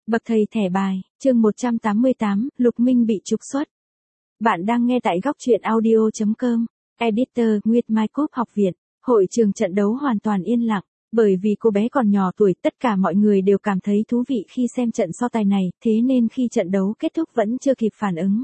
Bậc thầy thẻ bài, chương 188, Lục Minh bị trục xuất. Bạn đang nghe tại góc truyện audio.com, editor Nguyệt Mai Cúp học viện. Hội trường trận đấu hoàn toàn yên lặng, bởi vì cô bé còn nhỏ tuổi, tất cả mọi người đều cảm thấy thú vị khi xem trận so tài này, thế nên khi trận đấu kết thúc vẫn chưa kịp phản ứng.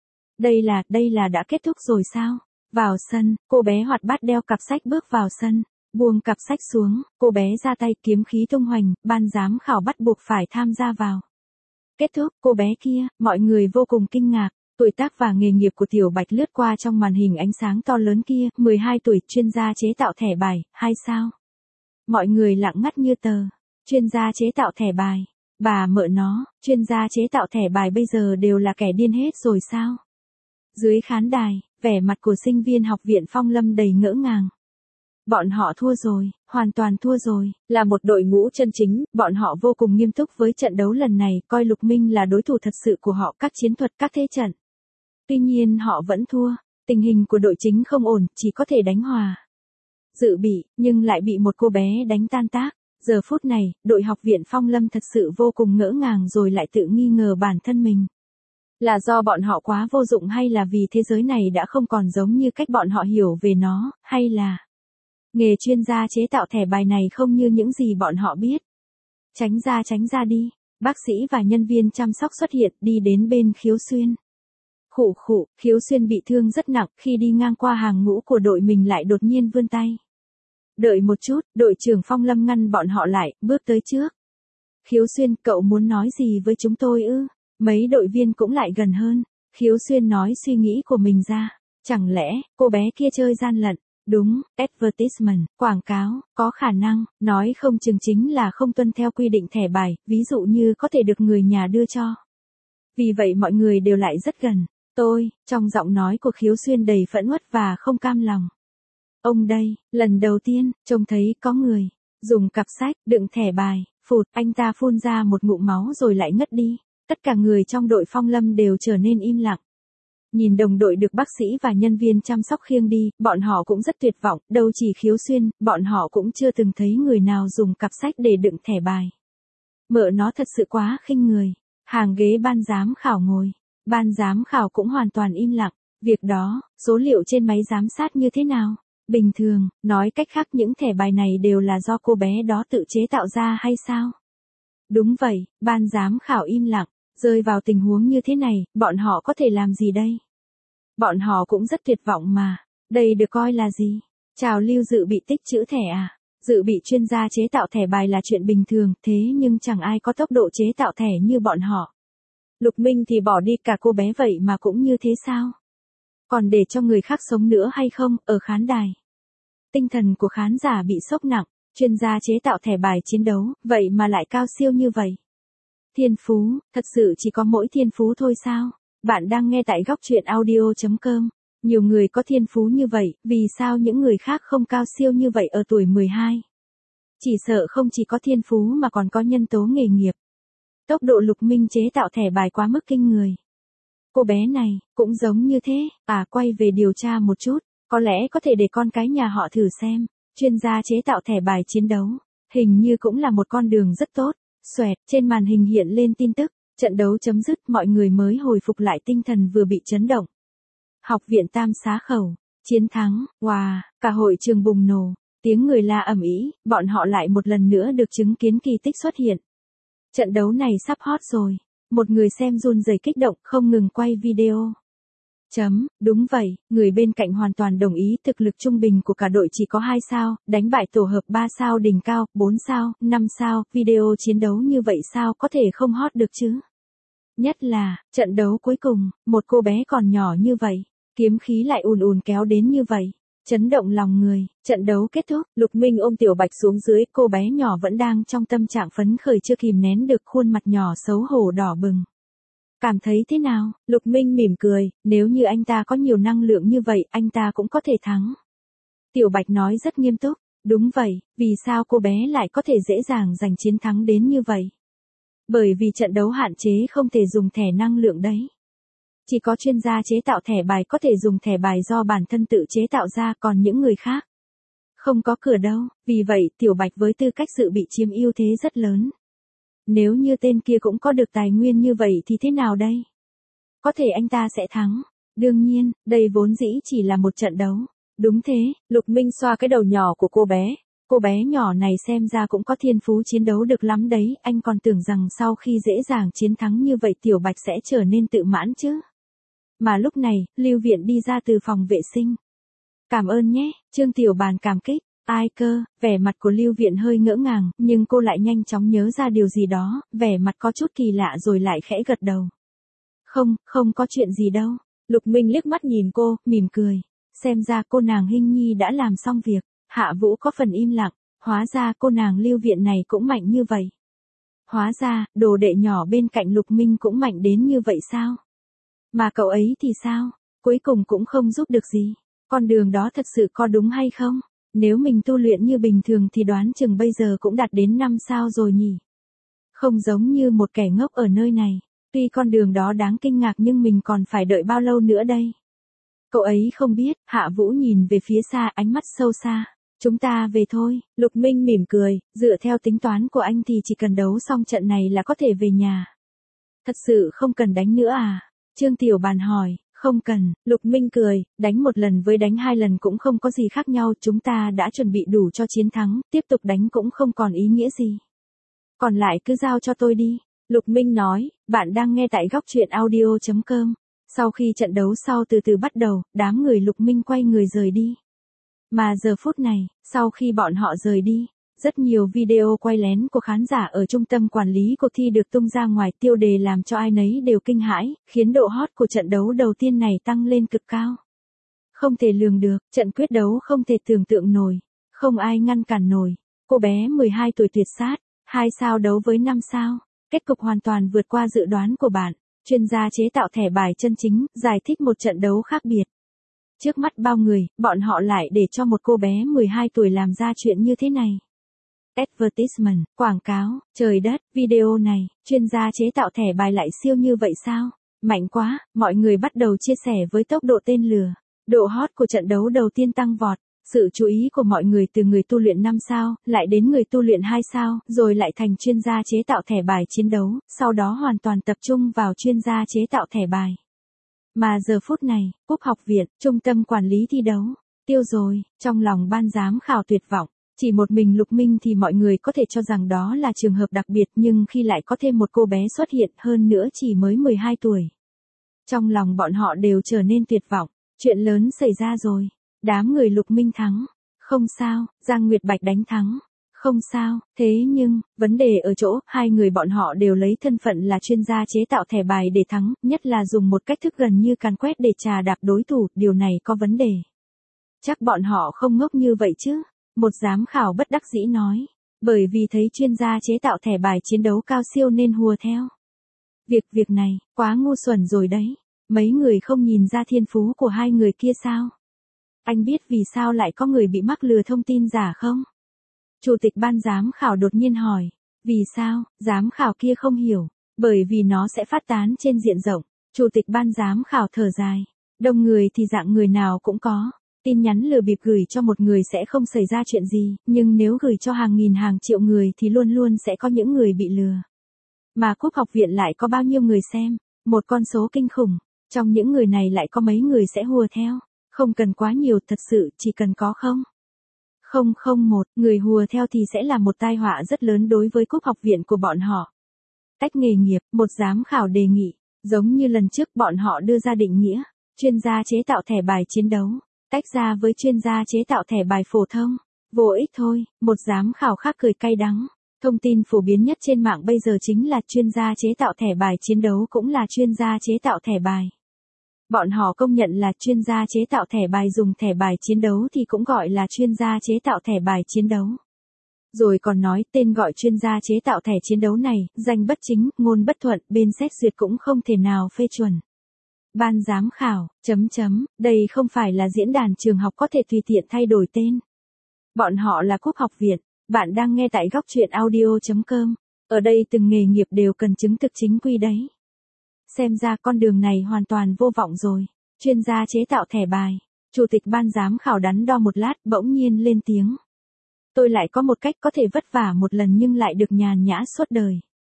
Đây là đã kết thúc rồi sao? Vào sân, cô bé hoạt bát đeo cặp sách bước vào sân. Buông cặp sách xuống, cô bé ra tay kiếm khí tung hoành, ban giám khảo bắt buộc phải tham gia vào. Kết thúc, cô bé kia, mọi người vô cùng kinh ngạc. Tuổi tác và nghề nghiệp của Tiểu Bạch lướt qua trong màn hình ánh sáng to lớn kia, 12 tuổi, chuyên gia chế tạo thẻ bài, 2 sao. Mọi người lặng ngắt như tờ. Chuyên gia chế tạo thẻ bài. Bà mợ nó, chuyên gia chế tạo thẻ bài bây giờ đều là kẻ điên hết rồi sao? Dưới khán đài, vẻ mặt của sinh viên học viện Phong Lâm đầy ngỡ ngàng. Bọn họ thua rồi, hoàn toàn thua rồi, là một đội ngũ chân chính, bọn họ vô cùng nghiêm túc với trận đấu lần này, coi Lục Minh là đối thủ thật sự của họ, các chiến thuật, các thế trận. Tuy nhiên họ vẫn thua, tình hình của đội chính không ổn, chỉ có thể đánh hòa. Dự bị, nhưng lại bị một cô bé đánh tan tác. Giờ phút này, đội học viện Phong Lâm thật sự vô cùng ngỡ ngàng rồi lại tự nghi ngờ bản thân mình. Là do bọn họ quá vô dụng hay là vì thế giới này đã không còn giống như cách bọn họ hiểu về nó, hay là nghề chuyên gia chế tạo thẻ bài này không như những gì bọn họ biết. Tránh ra đi. Bác sĩ và nhân viên chăm sóc xuất hiện, đi đến bên Khiếu Xuyên. Khụ, Khiếu Xuyên bị thương rất nặng, khi đi ngang qua hàng ngũ của đội mình lại đột nhiên vươn tay. Đợi một chút, đội trưởng Phong Lâm ngăn bọn họ lại, bước tới trước. Khiếu Xuyên, cậu muốn nói gì với chúng tôi ư? Mấy đội viên cũng lại gần hơn. Khiếu Xuyên nói suy nghĩ của mình ra. Chẳng lẽ, cô bé kia chơi gian lận? Đúng, advertisement, quảng cáo, có khả năng, nói không chừng chính là không tuân theo quy định thẻ bài, ví dụ như có thể được người nhà đưa cho. Vì vậy mọi người đều lại rất gần. Trong giọng nói của Khiếu Xuyên đầy phẫn uất và không cam lòng. Ông đây, lần đầu tiên, trông thấy có người, dùng cặp sách, đựng thẻ bài, phụt, anh ta phun ra một ngụm máu rồi lại ngất đi. Tất cả người trong đội Phong Lâm đều trở nên im lặng. Nhìn đồng đội được bác sĩ và nhân viên chăm sóc khiêng đi, bọn họ cũng rất tuyệt vọng, đâu chỉ Khiếu Xuyên, bọn họ cũng chưa từng thấy người nào dùng cặp sách để đựng thẻ bài. Mợ nó thật sự quá khinh người. Hàng ghế ban giám khảo ngồi. Ban giám khảo cũng hoàn toàn im lặng. Việc đó, số liệu trên máy giám sát như thế nào? Bình thường, nói cách khác những thẻ bài này đều là do cô bé đó tự chế tạo ra hay sao? Đúng vậy, ban giám khảo im lặng. Rơi vào tình huống như thế này, bọn họ có thể làm gì đây? Bọn họ cũng rất tuyệt vọng mà. Đây được coi là gì? Trào lưu dự bị tích trữ thẻ à? Dự bị chuyên gia chế tạo thẻ bài là chuyện bình thường, thế nhưng chẳng ai có tốc độ chế tạo thẻ như bọn họ. Lục Minh thì bỏ đi cả cô bé vậy mà cũng như thế sao? Còn để cho người khác sống nữa hay không, ở khán đài? Tinh thần của khán giả bị sốc nặng, chuyên gia chế tạo thẻ bài chiến đấu, vậy mà lại cao siêu như vậy. Thiên phú, thật sự chỉ có mỗi thiên phú thôi sao? Bạn đang nghe tại góc truyện audio.com. Nhiều người có thiên phú như vậy, vì sao những người khác không cao siêu như vậy ở tuổi 12? Chỉ sợ không chỉ có thiên phú mà còn có nhân tố nghề nghiệp. Tốc độ Lục Minh chế tạo thẻ bài quá mức kinh người. Cô bé này, cũng giống như thế, quay về điều tra một chút, có lẽ có thể để con cái nhà họ thử xem. Chuyên gia chế tạo thẻ bài chiến đấu, hình như cũng là một con đường rất tốt. Xoẹt, trên màn hình hiện lên tin tức, trận đấu chấm dứt, mọi người mới hồi phục lại tinh thần vừa bị chấn động. Học viện Tam Xá Khẩu, chiến thắng, wow, cả hội trường bùng nổ, tiếng người la ầm ĩ, bọn họ lại một lần nữa được chứng kiến kỳ tích xuất hiện. Trận đấu này sắp hot rồi, một người xem run rẩy kích động không ngừng quay video. Đúng vậy, người bên cạnh hoàn toàn đồng ý, thực lực trung bình của cả đội chỉ có 2 sao, đánh bại tổ hợp 3 sao đỉnh cao, 4 sao, 5 sao, video chiến đấu như vậy sao có thể không hot được chứ? Nhất là, trận đấu cuối cùng, một cô bé còn nhỏ như vậy, kiếm khí lại ùn kéo đến như vậy, chấn động lòng người. Trận đấu kết thúc, Lục Minh ôm Tiểu Bạch xuống dưới, cô bé nhỏ vẫn đang trong tâm trạng phấn khởi chưa kìm nén được, khuôn mặt nhỏ xấu hổ đỏ bừng. Cảm thấy thế nào? Lục Minh mỉm cười, nếu như anh ta có nhiều năng lượng như vậy, anh ta cũng có thể thắng. Tiểu Bạch nói rất nghiêm túc, đúng vậy, vì sao cô bé lại có thể dễ dàng giành chiến thắng đến như vậy? Bởi vì trận đấu hạn chế không thể dùng thẻ năng lượng đấy. Chỉ có chuyên gia chế tạo thẻ bài có thể dùng thẻ bài do bản thân tự chế tạo ra, còn những người khác không có cửa đâu, vì vậy Tiểu Bạch với tư cách dự bị chiếm ưu thế rất lớn. Nếu như tên kia cũng có được tài nguyên như vậy thì thế nào đây? Có thể anh ta sẽ thắng. Đương nhiên, đây vốn dĩ chỉ là một trận đấu. Đúng thế, Lục Minh xoa cái đầu nhỏ của cô bé. Cô bé nhỏ này xem ra cũng có thiên phú chiến đấu được lắm đấy, anh còn tưởng rằng sau khi dễ dàng chiến thắng như vậy Tiểu Bạch sẽ trở nên tự mãn chứ. Mà lúc này, Lưu Viện đi ra từ phòng vệ sinh. Cảm ơn nhé, Trương Tiểu Bàn cảm kích. Ai cơ, vẻ mặt của Lưu Viện hơi ngỡ ngàng, nhưng cô lại nhanh chóng nhớ ra điều gì đó, vẻ mặt có chút kỳ lạ rồi lại khẽ gật đầu. Không có chuyện gì đâu. Lục Minh liếc mắt nhìn cô, mỉm cười. Xem ra cô nàng Hinh Nhi đã làm xong việc. Hạ Vũ có phần im lặng, hóa ra cô nàng Lưu Viện này cũng mạnh như vậy. Hóa ra, đồ đệ nhỏ bên cạnh Lục Minh cũng mạnh đến như vậy sao? Mà cậu ấy thì sao? Cuối cùng cũng không giúp được gì. Con đường đó thật sự có đúng hay không? Nếu mình tu luyện như bình thường thì đoán chừng bây giờ cũng đạt đến 5 sao rồi nhỉ? Không giống như một kẻ ngốc ở nơi này. Tuy con đường đó đáng kinh ngạc nhưng mình còn phải đợi bao lâu nữa đây? Cậu ấy không biết, Hạ Vũ nhìn về phía xa ánh mắt sâu xa. Chúng ta về thôi, Lục Minh mỉm cười, dựa theo tính toán của anh thì chỉ cần đấu xong trận này là có thể về nhà. Thật sự không cần đánh nữa à? Trương Tiểu Bàn hỏi, không cần, Lục Minh cười, đánh một lần với đánh 2 lần cũng không có gì khác nhau, chúng ta đã chuẩn bị đủ cho chiến thắng, tiếp tục đánh cũng không còn ý nghĩa gì. Còn lại cứ giao cho tôi đi, Lục Minh nói, bạn đang nghe tại góc truyện audio.com. Sau khi trận đấu sau từ từ bắt đầu, đám người Lục Minh quay người rời đi. Mà giờ phút này, sau khi bọn họ rời đi, rất nhiều video quay lén của khán giả ở trung tâm quản lý cuộc thi được tung ra ngoài, tiêu đề làm cho ai nấy đều kinh hãi, khiến độ hot của trận đấu đầu tiên này tăng lên cực cao. Không thể lường được, trận quyết đấu không thể tưởng tượng nổi, không ai ngăn cản nổi. Cô bé 12 tuổi tuyệt sát, 2 sao đấu với 5 sao, kết cục hoàn toàn vượt qua dự đoán của bạn. Chuyên gia chế tạo thẻ bài chân chính, giải thích một trận đấu khác biệt. Trước mắt bao người, bọn họ lại để cho một cô bé 12 tuổi làm ra chuyện như thế này. Advertisement, quảng cáo, trời đất, video này, chuyên gia chế tạo thẻ bài lại siêu như vậy sao? Mạnh quá, mọi người bắt đầu chia sẻ với tốc độ tên lửa. Độ hot của trận đấu đầu tiên tăng vọt. Sự chú ý của mọi người từ người tu luyện 5 sao, lại đến người tu luyện 2 sao, rồi lại thành chuyên gia chế tạo thẻ bài chiến đấu, sau đó hoàn toàn tập trung vào chuyên gia chế tạo thẻ bài. Mà giờ phút này, Cúp học viện, trung tâm quản lý thi đấu, tiêu rồi, trong lòng ban giám khảo tuyệt vọng. Chỉ một mình Lục Minh thì mọi người có thể cho rằng đó là trường hợp đặc biệt, nhưng khi lại có thêm một cô bé xuất hiện, hơn nữa chỉ mới 12 tuổi. Trong lòng bọn họ đều trở nên tuyệt vọng, chuyện lớn xảy ra rồi. Đám người Lục Minh thắng. Không sao, Giang Nguyệt Bạch đánh thắng. Không sao, thế nhưng, vấn đề ở chỗ, hai người bọn họ đều lấy thân phận là chuyên gia chế tạo thẻ bài để thắng, nhất là dùng một cách thức gần như càn quét để trà đạp đối thủ, điều này có vấn đề. Chắc bọn họ không ngốc như vậy chứ, một giám khảo bất đắc dĩ nói. Bởi vì thấy chuyên gia chế tạo thẻ bài chiến đấu cao siêu nên hùa theo. Việc này, quá ngu xuẩn rồi đấy. Mấy người không nhìn ra thiên phú của hai người kia sao? Anh biết vì sao lại có người bị mắc lừa thông tin giả không? Chủ tịch ban giám khảo đột nhiên hỏi. Vì sao? Giám khảo kia không hiểu. Bởi vì nó sẽ phát tán trên diện rộng. Chủ tịch ban giám khảo thở dài. Đông người thì dạng người nào cũng có. Tin nhắn lừa bịp gửi cho một người sẽ không xảy ra chuyện gì, nhưng nếu gửi cho hàng nghìn hàng triệu người thì luôn luôn sẽ có những người bị lừa. Mà Cúp học viện lại có bao nhiêu người xem? Một con số kinh khủng. Trong những người này lại có mấy người sẽ hùa theo. Không cần quá nhiều, thật sự chỉ cần có 001 người hùa theo thì sẽ là một tai họa rất lớn đối với Cúp học viện của bọn họ. Tách nghề nghiệp, một giám khảo đề nghị, giống như lần trước bọn họ đưa ra định nghĩa, chuyên gia chế tạo thẻ bài chiến đấu, tách ra với chuyên gia chế tạo thẻ bài phổ thông. Vô ích thôi, một giám khảo khác cười cay đắng. Thông tin phổ biến nhất trên mạng bây giờ chính là chuyên gia chế tạo thẻ bài chiến đấu cũng là chuyên gia chế tạo thẻ bài. Bọn họ công nhận là chuyên gia chế tạo thẻ bài dùng thẻ bài chiến đấu thì cũng gọi là chuyên gia chế tạo thẻ bài chiến đấu. Rồi còn nói tên gọi chuyên gia chế tạo thẻ chiến đấu này, danh bất chính, ngôn bất thuận, bên xét duyệt cũng không thể nào phê chuẩn. Ban giám khảo, đây không phải là diễn đàn trường học có thể tùy tiện thay đổi tên. Bọn họ là Cúp học viện, bạn đang nghe tại góc truyện audio.com. Ở đây từng nghề nghiệp đều cần chứng thực chính quy đấy. Xem ra con đường này hoàn toàn vô vọng rồi. Chuyên gia chế tạo thẻ bài. Chủ tịch ban giám khảo đắn đo một lát bỗng nhiên lên tiếng. Tôi lại có một cách có thể vất vả một lần nhưng lại được nhàn nhã suốt đời.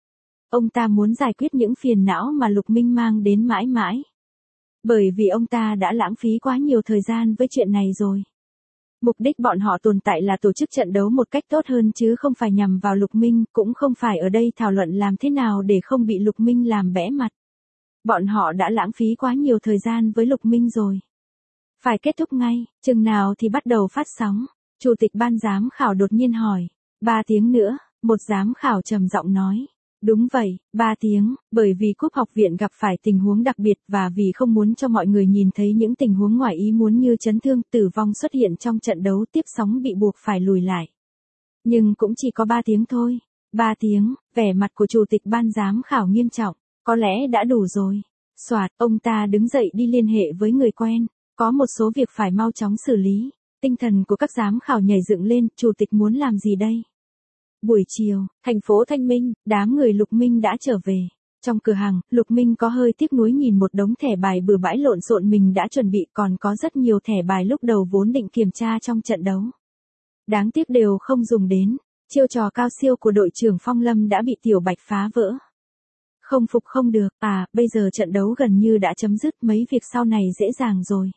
Ông ta muốn giải quyết những phiền não mà Lục Minh mang đến mãi mãi. Bởi vì ông ta đã lãng phí quá nhiều thời gian với chuyện này rồi. Mục đích bọn họ tồn tại là tổ chức trận đấu một cách tốt hơn chứ không phải nhằm vào Lục Minh, cũng không phải ở đây thảo luận làm thế nào để không bị Lục Minh làm bẽ mặt. Bọn họ đã lãng phí quá nhiều thời gian với Lục Minh rồi. Phải kết thúc ngay, chừng nào thì bắt đầu phát sóng. Chủ tịch ban giám khảo đột nhiên hỏi. 3 tiếng nữa, một giám khảo trầm giọng nói. Đúng vậy, 3 tiếng, bởi vì cúp học viện gặp phải tình huống đặc biệt và vì không muốn cho mọi người nhìn thấy những tình huống ngoài ý muốn như chấn thương, tử vong xuất hiện trong trận đấu tiếp sóng bị buộc phải lùi lại. Nhưng cũng chỉ có 3 tiếng thôi. 3 tiếng, vẻ mặt của chủ tịch ban giám khảo nghiêm trọng, có lẽ đã đủ rồi. Soạt, ông ta đứng dậy đi liên hệ với người quen, có một số việc phải mau chóng xử lý. Tinh thần của các giám khảo nhảy dựng lên, chủ tịch muốn làm gì đây? Buổi chiều, thành phố Thanh Minh, đám người Lục Minh đã trở về. Trong cửa hàng, Lục Minh có hơi tiếc nuối nhìn một đống thẻ bài bừa bãi lộn xộn mình đã chuẩn bị, còn có rất nhiều thẻ bài lúc đầu vốn định kiểm tra trong trận đấu. Đáng tiếc đều không dùng đến, chiêu trò cao siêu của đội trưởng Phong Lâm đã bị Tiểu Bạch phá vỡ. Không phục không được, bây giờ trận đấu gần như đã chấm dứt, mấy việc sau này dễ dàng rồi.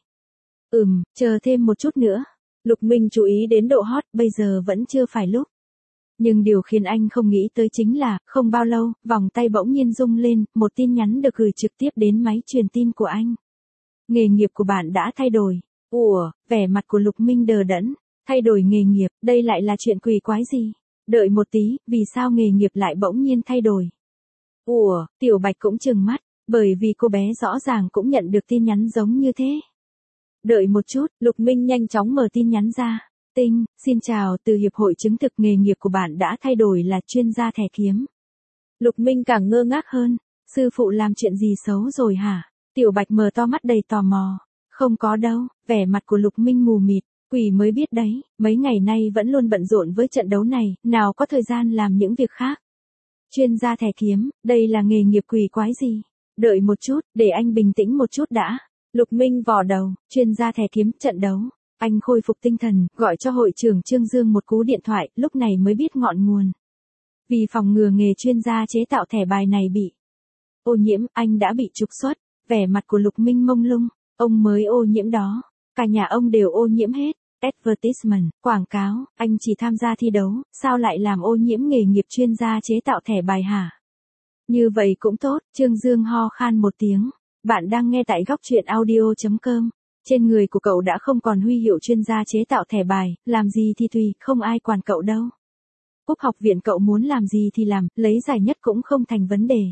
Chờ thêm một chút nữa. Lục Minh chú ý đến độ hot, bây giờ vẫn chưa phải lúc. Nhưng điều khiến anh không nghĩ tới chính là, không bao lâu, vòng tay bỗng nhiên rung lên, một tin nhắn được gửi trực tiếp đến máy truyền tin của anh. Nghề nghiệp của bạn đã thay đổi. Ủa, vẻ mặt của Lục Minh đờ đẫn. Thay đổi nghề nghiệp, đây lại là chuyện quỷ quái gì? Đợi một tí, vì sao nghề nghiệp lại bỗng nhiên thay đổi? Ủa, Tiểu Bạch cũng trừng mắt, bởi vì cô bé rõ ràng cũng nhận được tin nhắn giống như thế. Đợi một chút, Lục Minh nhanh chóng mở tin nhắn ra. Tinh, xin chào, từ Hiệp hội chứng thực nghề nghiệp của bạn đã thay đổi là chuyên gia thẻ kiếm. Lục Minh càng ngơ ngác hơn, sư phụ làm chuyện gì xấu rồi hả? Tiểu Bạch mở to mắt đầy tò mò. Không có đâu, vẻ mặt của Lục Minh mù mịt, quỷ mới biết đấy, mấy ngày nay vẫn luôn bận rộn với trận đấu này, nào có thời gian làm những việc khác. Chuyên gia thẻ kiếm, đây là nghề nghiệp quỷ quái gì? Đợi một chút, để anh bình tĩnh một chút đã. Lục Minh vò đầu, chuyên gia thẻ kiếm, trận đấu. Anh khôi phục tinh thần, gọi cho hội trưởng Trương Dương một cú điện thoại, lúc này mới biết ngọn nguồn. Vì phòng ngừa nghề chuyên gia chế tạo thẻ bài này bị ô nhiễm, anh đã bị trục xuất. Vẻ mặt của Lục Minh mông lung, ông mới ô nhiễm đó. Cả nhà ông đều ô nhiễm hết. Advertisement, quảng cáo, anh chỉ tham gia thi đấu, sao lại làm ô nhiễm nghề nghiệp chuyên gia chế tạo thẻ bài hả? Như vậy cũng tốt, Trương Dương ho khan một tiếng. Bạn đang nghe tại góc truyện audio.com. Trên người của cậu đã không còn huy hiệu chuyên gia chế tạo thẻ bài, làm gì thì tùy, không ai quản cậu đâu. Cúp học viện cậu muốn làm gì thì làm, lấy giải nhất cũng không thành vấn đề.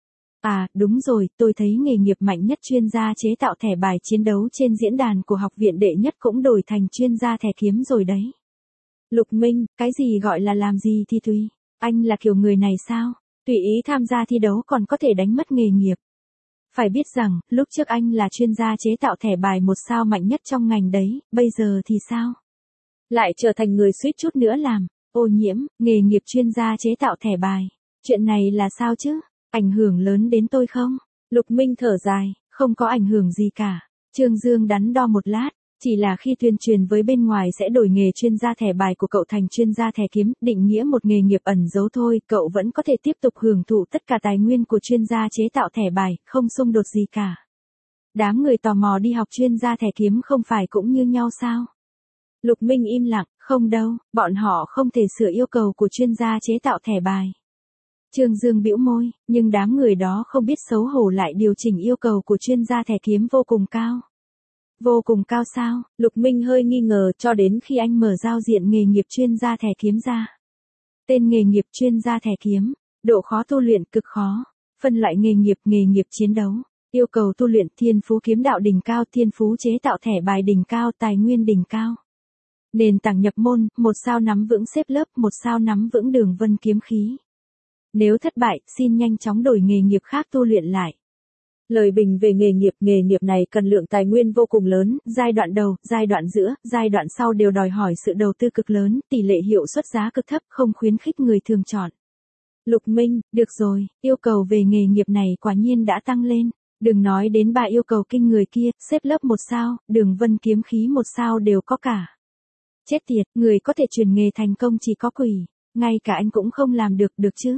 Đúng rồi, tôi thấy nghề nghiệp mạnh nhất chuyên gia chế tạo thẻ bài chiến đấu trên diễn đàn của học viện đệ nhất cũng đổi thành chuyên gia thẻ kiếm rồi đấy. Lục Minh, cái gì gọi là làm gì thì tùy, anh là kiểu người này sao? Tùy ý tham gia thi đấu còn có thể đánh mất nghề nghiệp. Phải biết rằng, lúc trước anh là chuyên gia chế tạo thẻ bài 1 sao mạnh nhất trong ngành đấy, bây giờ thì sao? Lại trở thành người suýt chút nữa làm ô nhiễm nghề nghiệp chuyên gia chế tạo thẻ bài. Chuyện này là sao chứ? Ảnh hưởng lớn đến tôi không? Lục Minh thở dài, không có ảnh hưởng gì cả. Trương Dương đắn đo một lát, chỉ là khi tuyên truyền với bên ngoài sẽ đổi nghề chuyên gia thẻ bài của cậu thành chuyên gia thẻ kiếm, định nghĩa một nghề nghiệp ẩn giấu thôi, cậu vẫn có thể tiếp tục hưởng thụ tất cả tài nguyên của chuyên gia chế tạo thẻ bài, không xung đột gì cả. Đám người tò mò đi học chuyên gia thẻ kiếm không phải cũng như nhau sao? Lục Minh im lặng, không đâu, bọn họ không thể sửa yêu cầu của chuyên gia chế tạo thẻ bài. Trương Dương bĩu môi, nhưng đám người đó không biết xấu hổ lại điều chỉnh yêu cầu của chuyên gia thẻ kiếm vô cùng cao. Vô cùng cao sao? Lục Minh hơi nghi ngờ cho đến khi anh mở giao diện nghề nghiệp chuyên gia thẻ kiếm ra. Tên nghề nghiệp chuyên gia thẻ kiếm, độ khó tu luyện cực khó, phân loại nghề nghiệp chiến đấu, yêu cầu tu luyện thiên phú kiếm đạo đỉnh cao, thiên phú chế tạo thẻ bài đỉnh cao, tài nguyên đỉnh cao. Nền tảng nhập môn, 1 sao nắm vững xếp lớp, 1 sao nắm vững đường vân kiếm khí. Nếu thất bại, xin nhanh chóng đổi nghề nghiệp khác tu luyện lại. Lời bình về nghề nghiệp này cần lượng tài nguyên vô cùng lớn, giai đoạn đầu, giai đoạn giữa, giai đoạn sau đều đòi hỏi sự đầu tư cực lớn, tỷ lệ hiệu suất giá cực thấp, không khuyến khích người thường chọn. Lục Minh, được rồi, yêu cầu về nghề nghiệp này quả nhiên đã tăng lên. Đừng nói đến 3 yêu cầu kinh người kia, xếp lớp 1 sao, đường vân kiếm khí 1 sao đều có cả. Chết tiệt, người có thể chuyển nghề thành công chỉ có quỷ, ngay cả anh cũng không làm được chứ.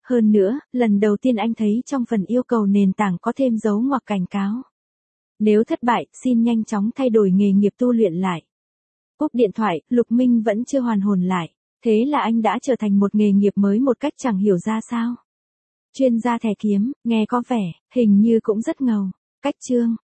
Hơn nữa, lần đầu tiên anh thấy trong phần yêu cầu nền tảng có thêm dấu ngoặc cảnh cáo. Nếu thất bại, xin nhanh chóng thay đổi nghề nghiệp tu luyện lại. Cúp điện thoại, Lục Minh vẫn chưa hoàn hồn lại. Thế là anh đã trở thành một nghề nghiệp mới một cách chẳng hiểu ra sao. Chuyên gia thẻ kiếm, nghe có vẻ, hình như cũng rất ngầu. Cách chương